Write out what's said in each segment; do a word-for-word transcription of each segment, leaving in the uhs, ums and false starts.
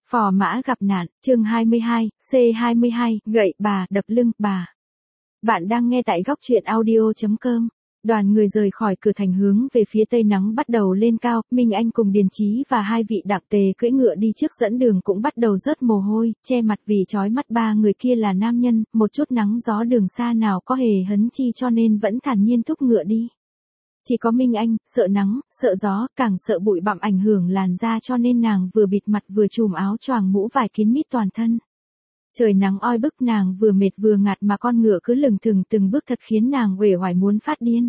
Phò mã gặp nạn, chương hai mươi hai, C hai mươi hai, gậy bà, đập lưng bà. Bạn đang nghe tại góc truyện audio chấm com. Đoàn người rời khỏi cửa thành hướng về phía tây, nắng bắt đầu lên cao, Minh Anh cùng Điền Chí và hai vị đặng tề cưỡi ngựa đi trước dẫn đường cũng bắt đầu rớt mồ hôi, che mặt vì chói mắt. Ba người kia là nam nhân, một chút nắng gió đường xa nào có hề hấn chi cho nên vẫn thản nhiên thúc ngựa đi. Chỉ có Minh Anh, sợ nắng, sợ gió, càng sợ bụi bặm ảnh hưởng làn da cho nên nàng vừa bịt mặt vừa trùm áo choàng mũ vải kín mít toàn thân. Trời nắng oi bức, nàng vừa mệt vừa ngạt mà con ngựa cứ lừng thừng từng bước thật khiến nàng uể oải muốn phát điên.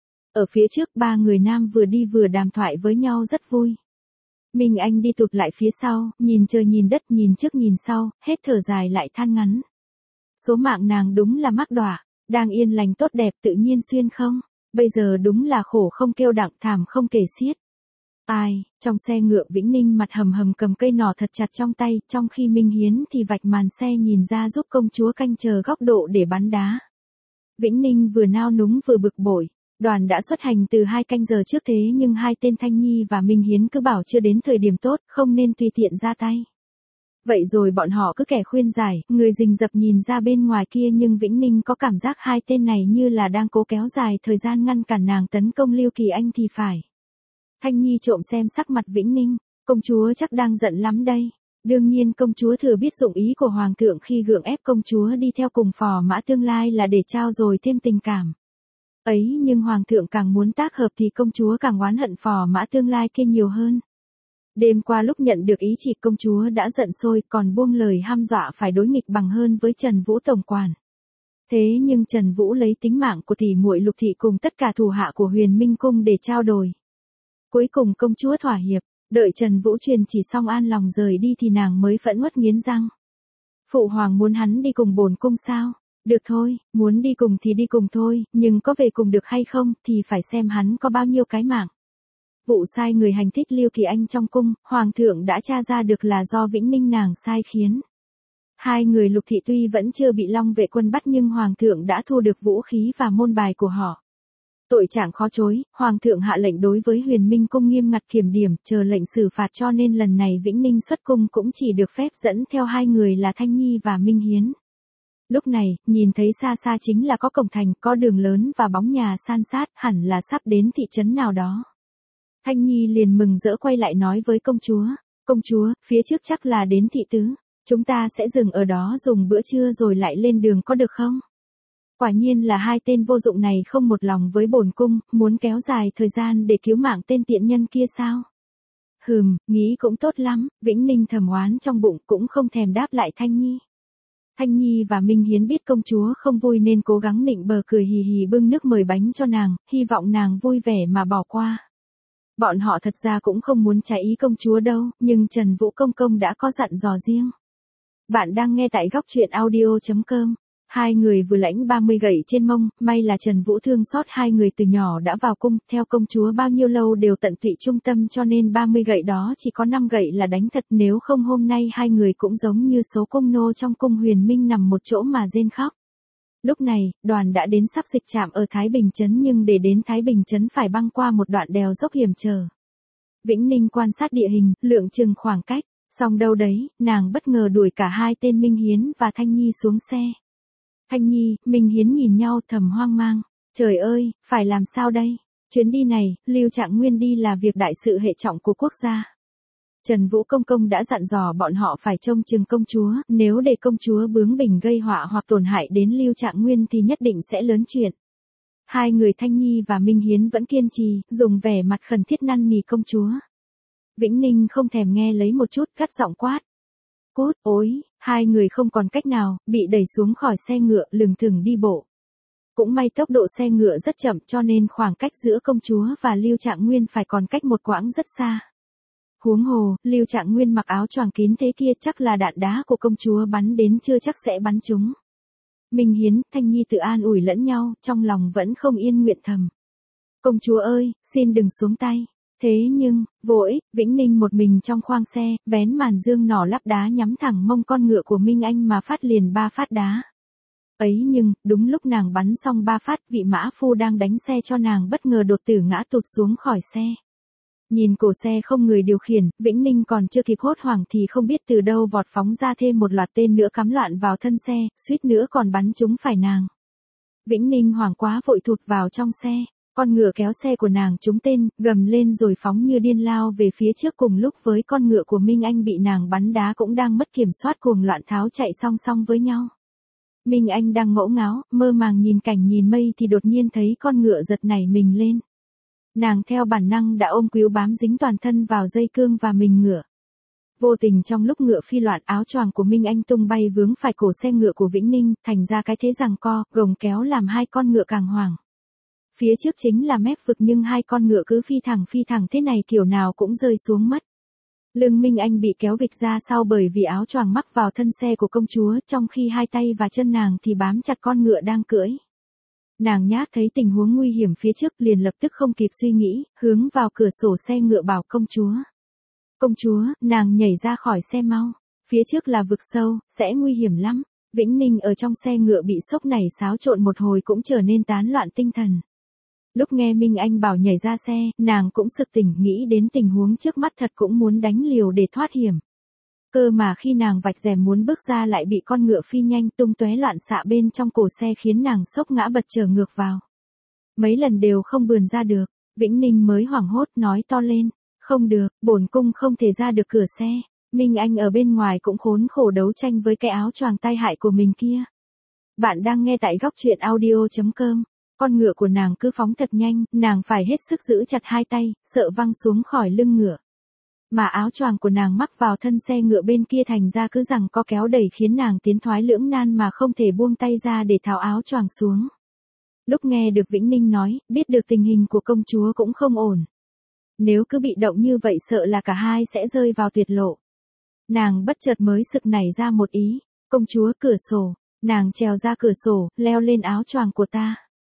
Ở phía trước ba người nam vừa đi vừa đàm thoại với nhau rất vui. Minh Anh đi tụt lại phía sau, nhìn trời nhìn đất nhìn trước nhìn sau, hết thở dài lại than ngắn. Số mạng nàng đúng là mắc đọa, đang yên lành tốt đẹp tự nhiên xuyên không. Bây giờ đúng là khổ không kêu đặng, thảm không kể xiết. Ai, trong xe ngựa Vĩnh Ninh mặt hầm hầm cầm cây nỏ thật chặt trong tay, trong khi Minh Hiến thì vạch màn xe nhìn ra giúp công chúa canh chờ góc độ để bắn đá. Vĩnh Ninh vừa nao núng vừa bực bội. Đoàn đã xuất hành từ hai canh giờ trước thế nhưng hai tên Thanh Nhi và Minh Hiến cứ bảo chưa đến thời điểm tốt, không nên tùy tiện ra tay. Vậy rồi bọn họ cứ kẻ khuyên giải, người rình rập nhìn ra bên ngoài kia nhưng Vĩnh Ninh có cảm giác hai tên này như là đang cố kéo dài thời gian ngăn cản nàng tấn công Lưu Kỳ Anh thì phải. Thanh Nhi trộm xem sắc mặt Vĩnh Ninh, công chúa chắc đang giận lắm đây. Đương nhiên công chúa thừa biết dụng ý của hoàng thượng khi gượng ép công chúa đi theo cùng phò mã tương lai là để trao dồi thêm tình cảm. Ấy nhưng hoàng thượng càng muốn tác hợp thì công chúa càng oán hận phò mã tương lai kia nhiều hơn. Đêm qua lúc nhận được ý chỉ công chúa đã giận sôi còn buông lời hăm dọa phải đối nghịch bằng hơn với Trần Vũ tổng quản. Thế nhưng Trần Vũ lấy tính mạng của tỷ muội Lục thị cùng tất cả thủ hạ của Huyền Minh cung để trao đổi. Cuối cùng công chúa thỏa hiệp, đợi Trần Vũ truyền chỉ xong an lòng rời đi thì nàng mới phẫn uất nghiến răng. Phụ hoàng muốn hắn đi cùng bổn cung sao? Được thôi, muốn đi cùng thì đi cùng thôi, nhưng có về cùng được hay không thì phải xem hắn có bao nhiêu cái mạng. Vụ sai người hành thích Lưu Kỳ Anh trong cung, hoàng thượng đã tra ra được là do Vĩnh Ninh nàng sai khiến. Hai người Lục thị tuy vẫn chưa bị Long vệ quân bắt nhưng hoàng thượng đã thu được vũ khí và môn bài của họ. Tội trạng khó chối, hoàng thượng hạ lệnh đối với Huyền Minh cung nghiêm ngặt kiểm điểm, chờ lệnh xử phạt cho nên lần này Vĩnh Ninh xuất cung cũng chỉ được phép dẫn theo hai người là Thanh Nhi và Minh Hiến. Lúc này, nhìn thấy xa xa chính là có cổng thành, có đường lớn và bóng nhà san sát, hẳn là sắp đến thị trấn nào đó. Thanh Nhi liền mừng rỡ quay lại nói với công chúa, công chúa, phía trước chắc là đến thị tứ, chúng ta sẽ dừng ở đó dùng bữa trưa rồi lại lên đường có được không? Quả nhiên là hai tên vô dụng này không một lòng với bổn cung, muốn kéo dài thời gian để cứu mạng tên tiện nhân kia sao? Hừm, nghĩ cũng tốt lắm, Vĩnh Ninh thầm oán trong bụng cũng không thèm đáp lại Thanh Nhi. Thanh Nhi và Minh Hiến biết công chúa không vui nên cố gắng nịnh bờ cười hì hì bưng nước mời bánh cho nàng, hy vọng nàng vui vẻ mà bỏ qua. Bọn họ thật ra cũng không muốn trái ý công chúa đâu, nhưng Trần Vũ công công đã có dặn dò riêng. Bạn đang nghe tại góc truyện audio chấm com. Hai người vừa lãnh ba mươi gậy trên mông, may là Trần Vũ thương xót hai người từ nhỏ đã vào cung, theo công chúa bao nhiêu lâu đều tận tụy trung tâm cho nên ba mươi gậy đó chỉ có năm gậy là đánh thật, nếu không hôm nay hai người cũng giống như số cung nô trong cung Huyền Minh nằm một chỗ mà rên khóc. Lúc này, đoàn đã đến sắp dịch trạm ở Thái Bình Trấn nhưng để đến Thái Bình Trấn phải băng qua một đoạn đèo dốc hiểm trở. Vĩnh Ninh quan sát địa hình, lượng chừng khoảng cách, xong đâu đấy, nàng bất ngờ đuổi cả hai tên Minh Hiến và Thanh Nhi xuống xe. Thanh Nhi, Minh Hiến nhìn nhau thầm hoang mang, trời ơi, phải làm sao đây? Chuyến đi này, Lưu Trạng Nguyên đi là việc đại sự hệ trọng của quốc gia. Trần Vũ công công đã dặn dò bọn họ phải trông chừng công chúa, nếu để công chúa bướng bỉnh gây họa hoặc tổn hại đến Lưu Trạng Nguyên thì nhất định sẽ lớn chuyện. Hai người Thanh Nhi và Minh Hiến vẫn kiên trì, dùng vẻ mặt khẩn thiết năn nỉ công chúa. Vĩnh Ninh không thèm nghe lấy một chút, gắt giọng quát. Cút, ối, hai người không còn cách nào, bị đẩy xuống khỏi xe ngựa lừng thừng đi bộ. Cũng may tốc độ xe ngựa rất chậm cho nên khoảng cách giữa công chúa và Lưu Trạng Nguyên phải còn cách một quãng rất xa. Huống hồ, Lưu Trạng Nguyên mặc áo choàng kín thế kia chắc là đạn đá của công chúa bắn đến chưa chắc sẽ bắn trúng. Minh Hiến, Thanh Nhi tự an ủi lẫn nhau, trong lòng vẫn không yên nguyện thầm. Công chúa ơi, xin đừng xuống tay. Thế nhưng, vô ích, Vĩnh Ninh một mình trong khoang xe, vén màn dương nỏ lắp đá nhắm thẳng mông con ngựa của Minh Anh mà phát liền ba phát đá. Ấy nhưng, đúng lúc nàng bắn xong ba phát, vị mã phu đang đánh xe cho nàng bất ngờ đột tử ngã tụt xuống khỏi xe. Nhìn cổ xe không người điều khiển, Vĩnh Ninh còn chưa kịp hốt hoảng thì không biết từ đâu vọt phóng ra thêm một loạt tên nữa cắm loạn vào thân xe, suýt nữa còn bắn trúng phải nàng. Vĩnh Ninh hoảng quá vội thụt vào trong xe, con ngựa kéo xe của nàng trúng tên, gầm lên rồi phóng như điên lao về phía trước cùng lúc với con ngựa của Minh Anh bị nàng bắn đá cũng đang mất kiểm soát cuồng loạn tháo chạy song song với nhau. Minh Anh đang ngỗ ngáo, mơ màng nhìn cảnh nhìn mây thì đột nhiên thấy con ngựa giật nảy mình lên. Nàng theo bản năng đã ôm cíu bám dính toàn thân vào dây cương và mình ngựa. Vô tình trong lúc ngựa phi loạn áo choàng của Minh Anh tung bay vướng phải cổ xe ngựa của Vĩnh Ninh, thành ra cái thế giằng co, gồng kéo làm hai con ngựa càng hoảng. Phía trước chính là mép vực nhưng hai con ngựa cứ phi thẳng phi thẳng thế này kiểu nào cũng rơi xuống mất. Lưng Minh Anh bị kéo gịch ra sau bởi vì áo choàng mắc vào thân xe của công chúa, trong khi hai tay và chân nàng thì bám chặt con ngựa đang cưỡi. Nàng nhát thấy tình huống nguy hiểm phía trước liền lập tức không kịp suy nghĩ, hướng vào cửa sổ xe ngựa bảo công chúa. Công chúa, nàng nhảy ra khỏi xe mau. Phía trước là vực sâu, sẽ nguy hiểm lắm. Vĩnh Ninh ở trong xe ngựa bị sốc nảy xáo trộn một hồi cũng trở nên tán loạn tinh thần. Lúc nghe Minh Anh bảo nhảy ra xe, nàng cũng sực tỉnh nghĩ đến tình huống trước mắt thật cũng muốn đánh liều để thoát hiểm. Cơ mà khi nàng vạch rèm muốn bước ra lại bị con ngựa phi nhanh tung tóe loạn xạ bên trong cổ xe khiến nàng sốc ngã bật trở ngược vào. Mấy lần đều không vườn ra được, Vĩnh Ninh mới hoảng hốt nói to lên, không được, bổn cung không thể ra được cửa xe. Minh Anh ở bên ngoài cũng khốn khổ đấu tranh với cái áo choàng tai hại của mình kia. Bạn đang nghe tại góc truyện audio chấm com. Con ngựa của nàng cứ phóng thật nhanh, nàng phải hết sức giữ chặt hai tay, sợ văng xuống khỏi lưng ngựa. Mà áo choàng của nàng mắc vào thân xe ngựa bên kia thành ra cứ rằng có kéo đẩy khiến nàng tiến thoái lưỡng nan mà không thể buông tay ra để tháo áo choàng xuống. Lúc nghe được Vĩnh Ninh nói, biết được tình hình của công chúa cũng không ổn. Nếu cứ bị động như vậy sợ là cả hai sẽ rơi vào tuyệt lộ. Nàng bất chợt mới sực nảy ra một ý, công chúa cửa sổ, nàng trèo ra cửa sổ, leo lên áo choàng của ta.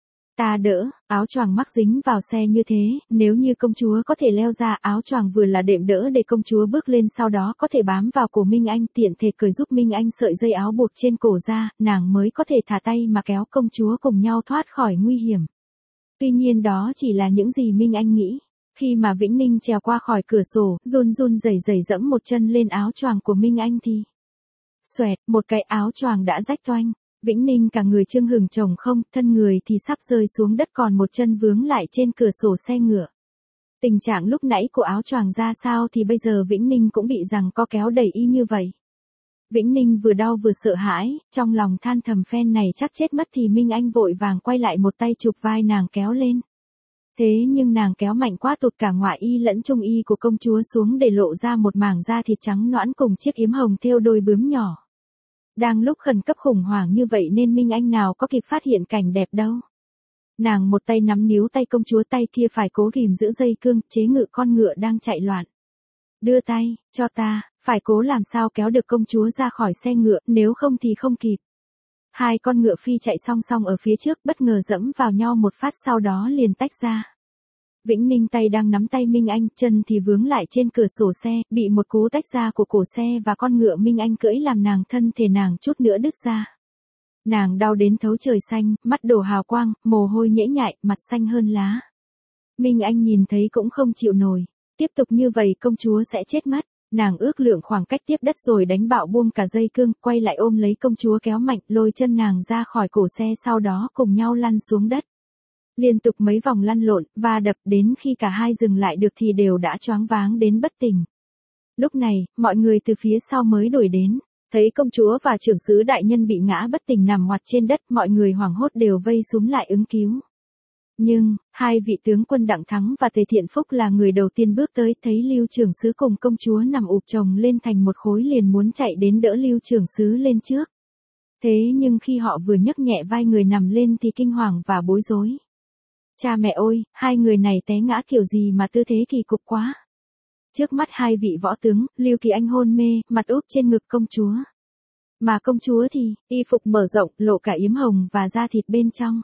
Ta đỡ, áo choàng mắc dính vào xe như thế, nếu như công chúa có thể leo ra áo choàng vừa là đệm đỡ để công chúa bước lên sau đó có thể bám vào cổ Minh Anh tiện thể cởi giúp Minh Anh sợi dây áo buộc trên cổ ra, nàng mới có thể thả tay mà kéo công chúa cùng nhau thoát khỏi nguy hiểm. Tuy nhiên đó chỉ là những gì Minh Anh nghĩ. Khi mà Vĩnh Ninh trèo qua khỏi cửa sổ, run run rẩy rẩy dẫm một chân lên áo choàng của Minh Anh thì xoẹt, một cái áo choàng đã rách toanh. Vĩnh Ninh cả người chưng hừng chồng không, thân người thì sắp rơi xuống đất còn một chân vướng lại trên cửa sổ xe ngựa. Tình trạng lúc nãy của áo choàng ra sao thì bây giờ Vĩnh Ninh cũng bị rằng co kéo đẩy y như vậy. Vĩnh Ninh vừa đau vừa sợ hãi, trong lòng than thầm phen này chắc chết mất thì Minh Anh vội vàng quay lại một tay chụp vai nàng kéo lên. Thế nhưng nàng kéo mạnh quá tụt cả ngoại y lẫn trung y của công chúa xuống để lộ ra một mảng da thịt trắng nõn cùng chiếc yếm hồng thêu đôi bướm nhỏ. Đang lúc khẩn cấp khủng hoảng như vậy nên Minh Anh nào có kịp phát hiện cảnh đẹp đâu. Nàng một tay nắm níu tay công chúa tay kia phải cố ghìm giữ dây cương chế ngự con ngựa đang chạy loạn. Đưa tay, cho ta, phải cố làm sao kéo được công chúa ra khỏi xe ngựa nếu không thì không kịp. Hai con ngựa phi chạy song song ở phía trước bất ngờ dẫm vào nhau một phát sau đó liền tách ra. Vĩnh Ninh tay đang nắm tay Minh Anh, chân thì vướng lại trên cửa sổ xe, bị một cú tách ra của cổ xe và con ngựa Minh Anh cưỡi làm nàng thân thể nàng chút nữa đứt ra. Nàng đau đến thấu trời xanh, mắt đổ hào quang, mồ hôi nhễ nhại, mặt xanh hơn lá. Minh Anh nhìn thấy cũng không chịu nổi. Tiếp tục như vậy công chúa sẽ chết mất. Nàng ước lượng khoảng cách tiếp đất rồi đánh bạo buông cả dây cương, quay lại ôm lấy công chúa kéo mạnh lôi chân nàng ra khỏi cổ xe sau đó cùng nhau lăn xuống đất. Liên tục mấy vòng lăn lộn, va đập đến khi cả hai dừng lại được thì đều đã choáng váng đến bất tỉnh. Lúc này, mọi người từ phía sau mới đuổi đến. Thấy công chúa và trưởng sứ đại nhân bị ngã bất tỉnh nằm ngoặt trên đất, mọi người hoảng hốt đều vây xuống lại ứng cứu. Nhưng, hai vị tướng quân Đặng Thắng và Tề Thiện Phúc là người đầu tiên bước tới thấy Lưu trưởng sứ cùng công chúa nằm ụp chồng lên thành một khối liền muốn chạy đến đỡ Lưu trưởng sứ lên trước. Thế nhưng khi họ vừa nhấc nhẹ vai người nằm lên thì kinh hoàng và bối rối. Cha mẹ ơi, hai người này té ngã kiểu gì mà tư thế kỳ cục quá. Trước mắt hai vị võ tướng, Lưu Kỳ Anh hôn mê, mặt úp trên ngực công chúa. Mà công chúa thì, y phục mở rộng, lộ cả yếm hồng và da thịt bên trong.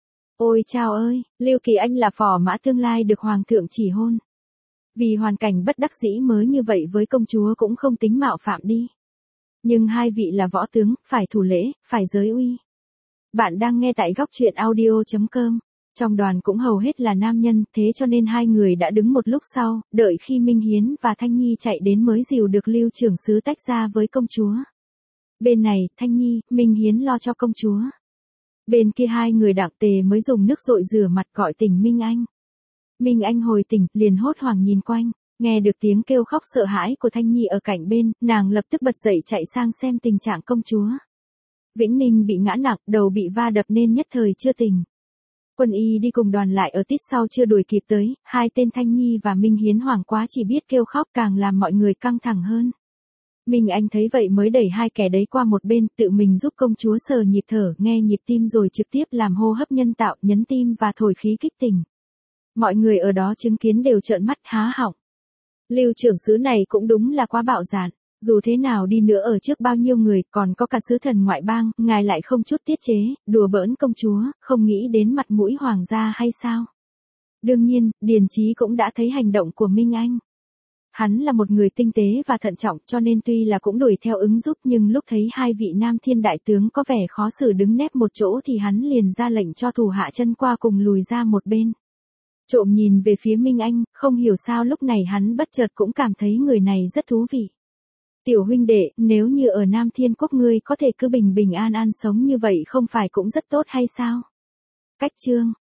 Ôi chao ơi, Lưu Kỳ Anh là phò mã tương lai được hoàng thượng chỉ hôn. Vì hoàn cảnh bất đắc dĩ mới như vậy với công chúa cũng không tính mạo phạm đi. Nhưng hai vị là võ tướng, phải thủ lễ, phải giới uy. Bạn đang nghe tại góc truyện audio chấm com. Trong đoàn cũng hầu hết là nam nhân, thế cho nên hai người đã đứng một lúc sau, đợi khi Minh Hiến và Thanh Nhi chạy đến mới dìu được Lưu trưởng xứ tách ra với công chúa. Bên này, Thanh Nhi, Minh Hiến lo cho công chúa. Bên kia hai người đặng tề mới dùng nước dội rửa mặt gọi tỉnh Minh Anh. Minh Anh hồi tỉnh, liền hốt hoảng nhìn quanh, nghe được tiếng kêu khóc sợ hãi của Thanh Nhi ở cạnh bên, nàng lập tức bật dậy chạy sang xem tình trạng công chúa. Vĩnh Ninh bị ngã nặng, đầu bị va đập nên nhất thời chưa tỉnh. Quân y đi cùng đoàn lại ở tít sau chưa đuổi kịp tới, hai tên Thanh Nhi và Minh Hiến hoảng quá chỉ biết kêu khóc càng làm mọi người căng thẳng hơn. Minh Anh thấy vậy mới đẩy hai kẻ đấy qua một bên, tự mình giúp công chúa sờ nhịp thở, nghe nhịp tim rồi trực tiếp làm hô hấp nhân tạo, nhấn tim và thổi khí kích tỉnh. Mọi người ở đó chứng kiến đều trợn mắt há họng. Lưu trưởng xứ này cũng đúng là quá bạo dạn, dù thế nào đi nữa ở trước bao nhiêu người, còn có cả sứ thần ngoại bang, ngài lại không chút tiết chế, đùa bỡn công chúa, không nghĩ đến mặt mũi hoàng gia hay sao? Đương nhiên, Điền Chí cũng đã thấy hành động của Minh Anh. Hắn là một người tinh tế và thận trọng cho nên tuy là cũng đuổi theo ứng giúp nhưng lúc thấy hai vị nam thiên đại tướng có vẻ khó xử đứng nép một chỗ thì hắn liền ra lệnh cho thủ hạ chân qua cùng lùi ra một bên. Trộm nhìn về phía Minh Anh, không hiểu sao lúc này hắn bất chợt cũng cảm thấy người này rất thú vị. Tiểu huynh đệ, nếu như ở Nam Thiên Quốc ngươi có thể cứ bình bình an an sống như vậy không phải cũng rất tốt hay sao? Cách chương